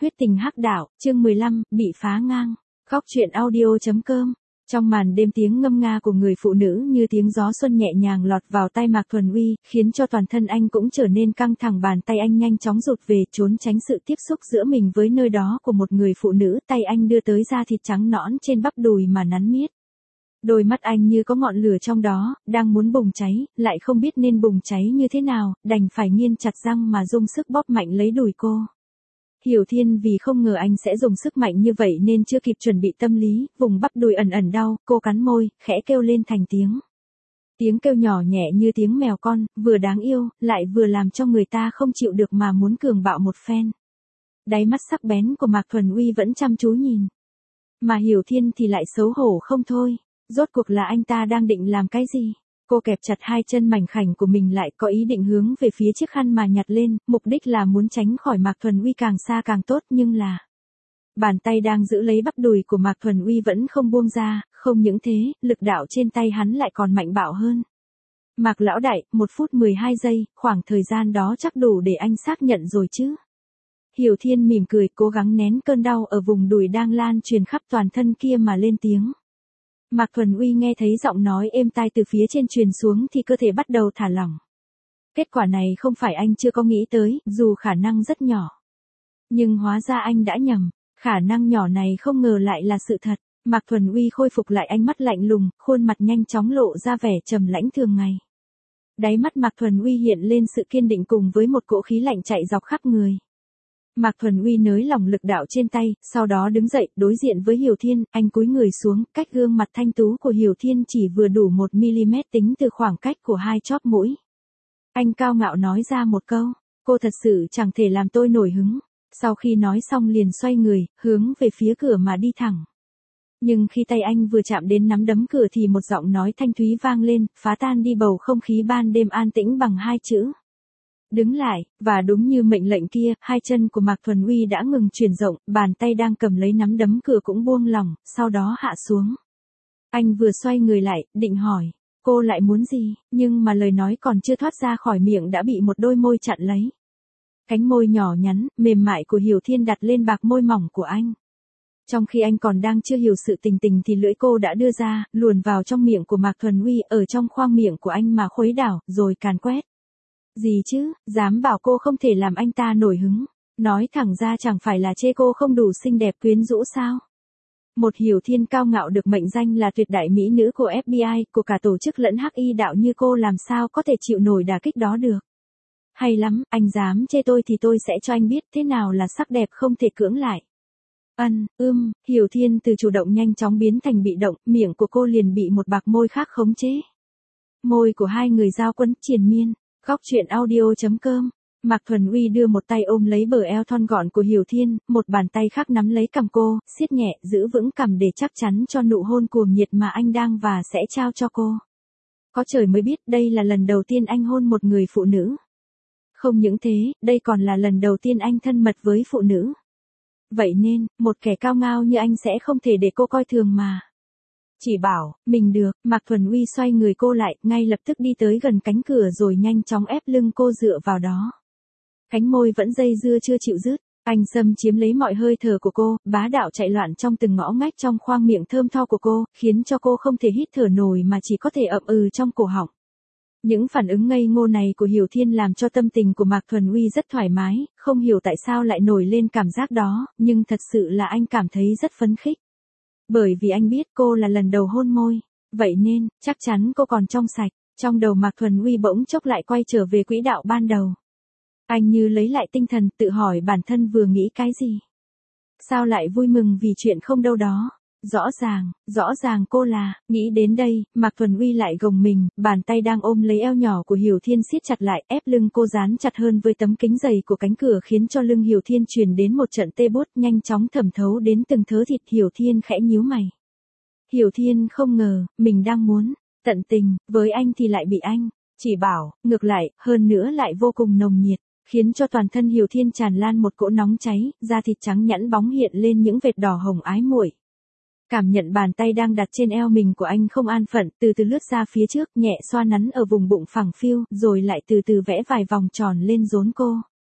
huyết tình hắc đạo, chương 15, bị phá ngang. Góc truyện audio.com. Trong màn đêm tiếng ngâm nga của người phụ nữ như tiếng gió xuân nhẹ nhàng lọt vào tai Mạc Thuần Uy, khiến cho toàn thân anh cũng trở nên căng thẳng, bàn tay anh nhanh chóng rụt về trốn tránh sự tiếp xúc giữa mình với nơi đó của một người phụ nữ, tay anh đưa tới da thịt trắng nõn trên bắp đùi mà nắn miết. Đôi mắt anh như có ngọn lửa trong đó, đang muốn bùng cháy, lại không biết nên bùng cháy như thế nào, đành phải nghiến chặt răng mà dùng sức bóp mạnh lấy đùi cô. Hiểu Thiên vì không ngờ anh sẽ dùng sức mạnh như vậy nên chưa kịp chuẩn bị tâm lý, vùng bắp đùi ẩn ẩn đau, cô cắn môi, khẽ kêu lên thành tiếng. Tiếng kêu nhỏ nhẹ như tiếng mèo con, vừa đáng yêu, lại vừa làm cho người ta không chịu được mà muốn cường bạo một phen. Đáy mắt sắc bén của Mạc Thuần Uy vẫn chăm chú nhìn. Mà Hiểu Thiên thì lại xấu hổ không thôi. Rốt cuộc là anh ta đang định làm cái gì? Cô kẹp chặt hai chân mảnh khảnh của mình lại, có ý định hướng về phía chiếc khăn mà nhặt lên, mục đích là muốn tránh khỏi Mạc Thuần Uy càng xa càng tốt, nhưng là bàn tay đang giữ lấy bắp đùi của Mạc Thuần Uy vẫn không buông ra, không những thế, lực đạo trên tay hắn lại còn mạnh bạo hơn. Mạc lão đại, 1 phút 12 giây, khoảng thời gian đó chắc đủ để anh xác nhận rồi chứ? Hiểu Thiên mỉm cười, cố gắng nén cơn đau ở vùng đùi đang lan truyền khắp toàn thân kia mà lên tiếng. Mạc Thuần Uy nghe thấy giọng nói êm tai từ phía trên truyền xuống thì cơ thể bắt đầu thả lỏng. Kết quả này không phải anh chưa có nghĩ tới, dù khả năng rất nhỏ. Nhưng hóa ra anh đã nhầm, khả năng nhỏ này không ngờ lại là sự thật. Mạc Thuần Uy khôi phục lại ánh mắt lạnh lùng, khuôn mặt nhanh chóng lộ ra vẻ trầm lãnh thường ngày. Đáy mắt Mạc Thuần Uy hiện lên sự kiên định cùng với một cỗ khí lạnh chạy dọc khắp người. Mạc Thuần Uy nới lỏng lực đạo trên tay, sau đó đứng dậy, đối diện với Hiểu Thiên, anh cúi người xuống, cách gương mặt thanh tú của Hiểu Thiên chỉ vừa đủ 1mm tính từ khoảng cách của hai chóp mũi. Anh cao ngạo nói ra một câu, cô thật sự chẳng thể làm tôi nổi hứng. Sau khi nói xong liền xoay người, hướng về phía cửa mà đi thẳng. Nhưng khi tay anh vừa chạm đến nắm đấm cửa thì một giọng nói thanh thúy vang lên, phá tan đi bầu không khí ban đêm an tĩnh bằng 2 chữ. Đứng lại, và đúng như mệnh lệnh kia, hai chân của Mạc Thuần Uy đã ngừng chuyển rộng, bàn tay đang cầm lấy nắm đấm cửa cũng buông lỏng, sau đó hạ xuống. Anh vừa xoay người lại, định hỏi, cô lại muốn gì, nhưng mà lời nói còn chưa thoát ra khỏi miệng đã bị một đôi môi chặn lấy. Cánh môi nhỏ nhắn, mềm mại của Hiểu Thiên đặt lên bạc môi mỏng của anh. Trong khi anh còn đang chưa hiểu sự tình thì lưỡi cô đã đưa ra, luồn vào trong miệng của Mạc Thuần Uy, ở trong khoang miệng của anh mà khuấy đảo, rồi càn quét. Gì chứ, dám bảo cô không thể làm anh ta nổi hứng. Nói thẳng ra chẳng phải là chê cô không đủ xinh đẹp quyến rũ sao? Một Hiểu Thiên cao ngạo được mệnh danh là tuyệt đại mỹ nữ của FBI, của cả tổ chức lẫn hắc y đạo như cô làm sao có thể chịu nổi đả kích đó được. Hay lắm, anh dám chê tôi thì tôi sẽ cho anh biết thế nào là sắc đẹp không thể cưỡng lại. Hiểu Thiên từ chủ động nhanh chóng biến thành bị động, miệng của cô liền bị một bạc môi khác khống chế. Môi của hai người giao quấn triền miên. Góc truyện audio.com. Mạc Thuần Uy đưa một tay ôm lấy bờ eo thon gọn của Hiểu Thiên, một bàn tay khác nắm lấy cằm cô, siết nhẹ, giữ vững cằm để chắc chắn cho nụ hôn cuồng nhiệt mà anh đang và sẽ trao cho cô. Có trời mới biết đây là lần đầu tiên anh hôn một người phụ nữ. Không những thế, đây còn là lần đầu tiên anh thân mật với phụ nữ. Vậy nên, một kẻ cao ngạo như anh sẽ không thể để cô coi thường mà. Chỉ bảo, mình được, Mạc Thuần Uy xoay người cô lại, ngay lập tức đi tới gần cánh cửa rồi nhanh chóng ép lưng cô dựa vào đó. Cánh môi vẫn dây dưa chưa chịu dứt, anh xâm chiếm lấy mọi hơi thở của cô, bá đạo chạy loạn trong từng ngõ ngách trong khoang miệng thơm tho của cô, khiến cho cô không thể hít thở nổi mà chỉ có thể ậm trong cổ họng. Những phản ứng ngây ngô này của Hiểu Thiên làm cho tâm tình của Mạc Thuần Uy rất thoải mái, không hiểu tại sao lại nổi lên cảm giác đó, nhưng thật sự là anh cảm thấy rất phấn khích. Bởi vì anh biết cô là lần đầu hôn môi, vậy nên, chắc chắn cô còn trong sạch. Trong đầu Mạc Thuần Uy bỗng chốc lại quay trở về quỹ đạo ban đầu. Anh như lấy lại tinh thần, tự hỏi bản thân vừa nghĩ cái gì. Sao lại vui mừng vì chuyện không đâu đó. Rõ ràng cô là, nghĩ đến đây, Mạc Thuần Uy lại gồng mình, bàn tay đang ôm lấy eo nhỏ của Hiểu Thiên siết chặt lại, ép lưng cô dán chặt hơn với tấm kính dày của cánh cửa khiến cho lưng Hiểu Thiên truyền đến một trận tê buốt nhanh chóng thẩm thấu đến từng thớ thịt. Hiểu Thiên khẽ nhíu mày. Hiểu Thiên không ngờ, mình đang muốn tận tình, với anh thì lại bị anh chỉ bảo, ngược lại, hơn nữa lại vô cùng nồng nhiệt, khiến cho toàn thân Hiểu Thiên tràn lan một cỗ nóng cháy, da thịt trắng nhẵn bóng hiện lên những vệt đỏ hồng ái muội. Cảm nhận bàn tay đang đặt trên eo mình của anh không an phận, từ từ lướt ra phía trước, nhẹ xoa nắn ở vùng bụng phẳng phiu, rồi lại từ từ vẽ vài vòng tròn lên rốn cô.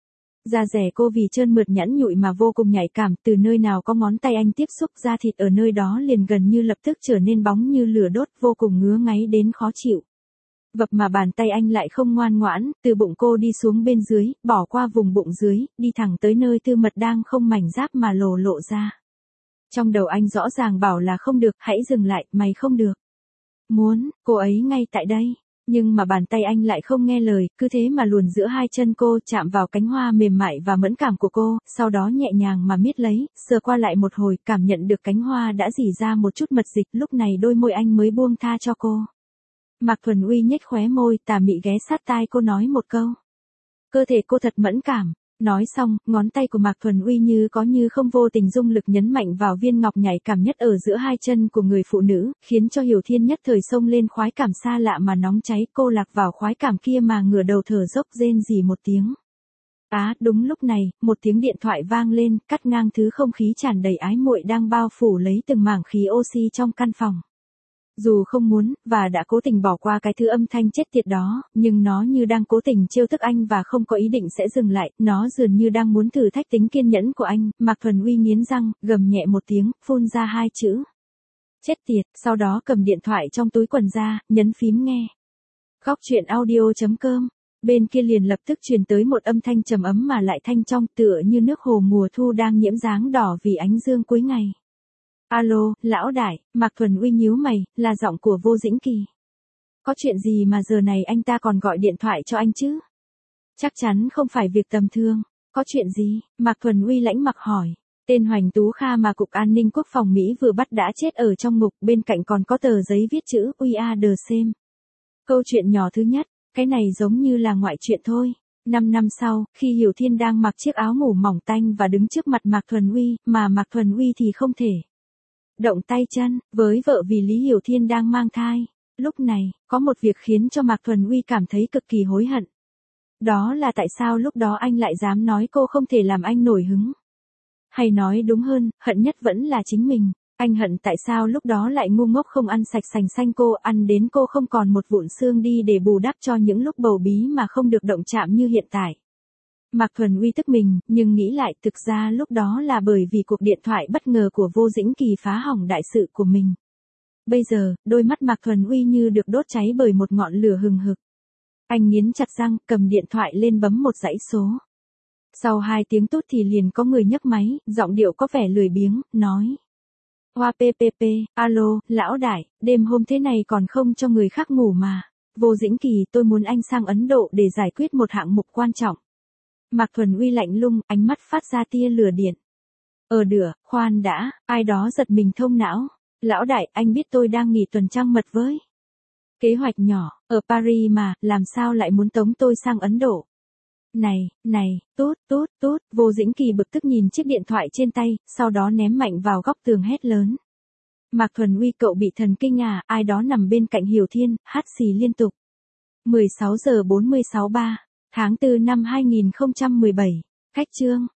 Da rẻ cô vì trơn mượt nhẵn nhụi mà vô cùng nhạy cảm, từ nơi nào có ngón tay anh tiếp xúc da thịt ở nơi đó liền gần như lập tức trở nên bóng như lửa đốt, vô cùng ngứa ngáy đến khó chịu. Vập mà bàn tay anh lại không ngoan ngoãn, từ bụng cô đi xuống bên dưới, bỏ qua vùng bụng dưới, đi thẳng tới nơi tư mật đang không mảnh giáp mà lộ ra. Trong đầu anh rõ ràng bảo là không được, hãy dừng lại, mày không được. Muốn, cô ấy ngay tại đây. Nhưng mà bàn tay anh lại không nghe lời, cứ thế mà luồn giữa hai chân cô, chạm vào cánh hoa mềm mại và mẫn cảm của cô, sau đó nhẹ nhàng mà miết lấy, sờ qua lại một hồi, cảm nhận được cánh hoa đã rỉ ra một chút mật dịch, lúc này đôi môi anh mới buông tha cho cô. Mạc Thuần Uy nhếch khóe môi, tà mị ghé sát tai cô nói một câu. Cơ thể cô thật mẫn cảm. Nói xong, ngón tay của Mạc Thuần Uy như có như không vô tình dung lực nhấn mạnh vào viên ngọc nhạy cảm nhất ở giữa hai chân của người phụ nữ, khiến cho Hiểu Thiên nhất thời xông lên khoái cảm xa lạ mà nóng cháy, cô lạc vào khoái cảm kia mà ngửa đầu thở dốc rên rỉ một tiếng. Đúng lúc này, một tiếng điện thoại vang lên, cắt ngang thứ không khí tràn đầy ái muội đang bao phủ lấy từng mảng khí oxy trong căn phòng. Dù không muốn, và đã cố tình bỏ qua cái thứ âm thanh chết tiệt đó, nhưng nó như đang cố tình trêu tức anh và không có ý định sẽ dừng lại, nó dường như đang muốn thử thách tính kiên nhẫn của anh. Mạc Thuần Uy nghiến răng, gầm nhẹ một tiếng, phun ra hai chữ. Chết tiệt, sau đó cầm điện thoại trong túi quần ra, nhấn phím nghe. Góc truyện audio.com. Bên kia liền lập tức truyền tới một âm thanh trầm ấm mà lại thanh trong, tựa như nước hồ mùa thu đang nhiễm dáng đỏ vì ánh dương cuối ngày. Alo, lão đại, Mạc Thuần Uy nhíu mày, là giọng của Vô Dĩnh Kỳ. Có chuyện gì mà giờ này anh ta còn gọi điện thoại cho anh chứ? Chắc chắn không phải việc tầm thường. Có chuyện gì? Mạc Thuần Uy lãnh mặc hỏi. Tên Hoành Tú Kha mà Cục An ninh Quốc phòng Mỹ vừa bắt đã chết ở trong ngục, bên cạnh còn có tờ giấy viết chữ We are the same. Câu chuyện nhỏ thứ nhất, cái này giống như là ngoại chuyện thôi. 5 năm sau, khi Hiểu Thiên đang mặc chiếc áo ngủ mỏng tanh và đứng trước mặt Mạc Thuần Uy, mà Mạc Thuần Uy thì không thể động tay chân, với vợ vì Lý Hiểu Thiên đang mang thai. Lúc này, có một việc khiến cho Mạc Thuần Uy cảm thấy cực kỳ hối hận. Đó là tại sao lúc đó anh lại dám nói cô không thể làm anh nổi hứng. Hay nói đúng hơn, hận nhất vẫn là chính mình. Anh hận tại sao lúc đó lại ngu ngốc không ăn sạch sành xanh cô, ăn đến cô không còn một vụn xương đi để bù đắp cho những lúc bầu bí mà không được động chạm như hiện tại. Mạc Thuần Uy tức mình, nhưng nghĩ lại thực ra lúc đó là bởi vì cuộc điện thoại bất ngờ của Vô Dĩnh Kỳ phá hỏng đại sự của mình. Bây giờ, đôi mắt Mạc Thuần Uy như được đốt cháy bởi một ngọn lửa hừng hực. Anh nghiến chặt răng, cầm điện thoại lên bấm một dãy số. Sau 2 tiếng tút thì liền có người nhấc máy, giọng điệu có vẻ lười biếng, nói. Hoa PPP, alo, lão đại, đêm hôm thế này còn không cho người khác ngủ mà. Vô Dĩnh Kỳ, tôi muốn anh sang Ấn Độ để giải quyết một hạng mục quan trọng. Mạc Thuần Uy lạnh lùng, ánh mắt phát ra tia lửa điện. Khoan đã, ai đó giật mình thông não. Lão đại, anh biết tôi đang nghỉ tuần trăng mật với. Kế hoạch nhỏ, ở Paris mà, làm sao lại muốn tống tôi sang Ấn Độ? Này, tút, Vô Dĩnh Kỳ bực tức nhìn chiếc điện thoại trên tay, sau đó ném mạnh vào góc tường hét lớn. Mạc Thuần Uy, cậu bị thần kinh à? Ai đó nằm bên cạnh Hiểu Thiên, hắt xì liên tục. 16 giờ 46 tháng 4 năm 2017. Khách chương.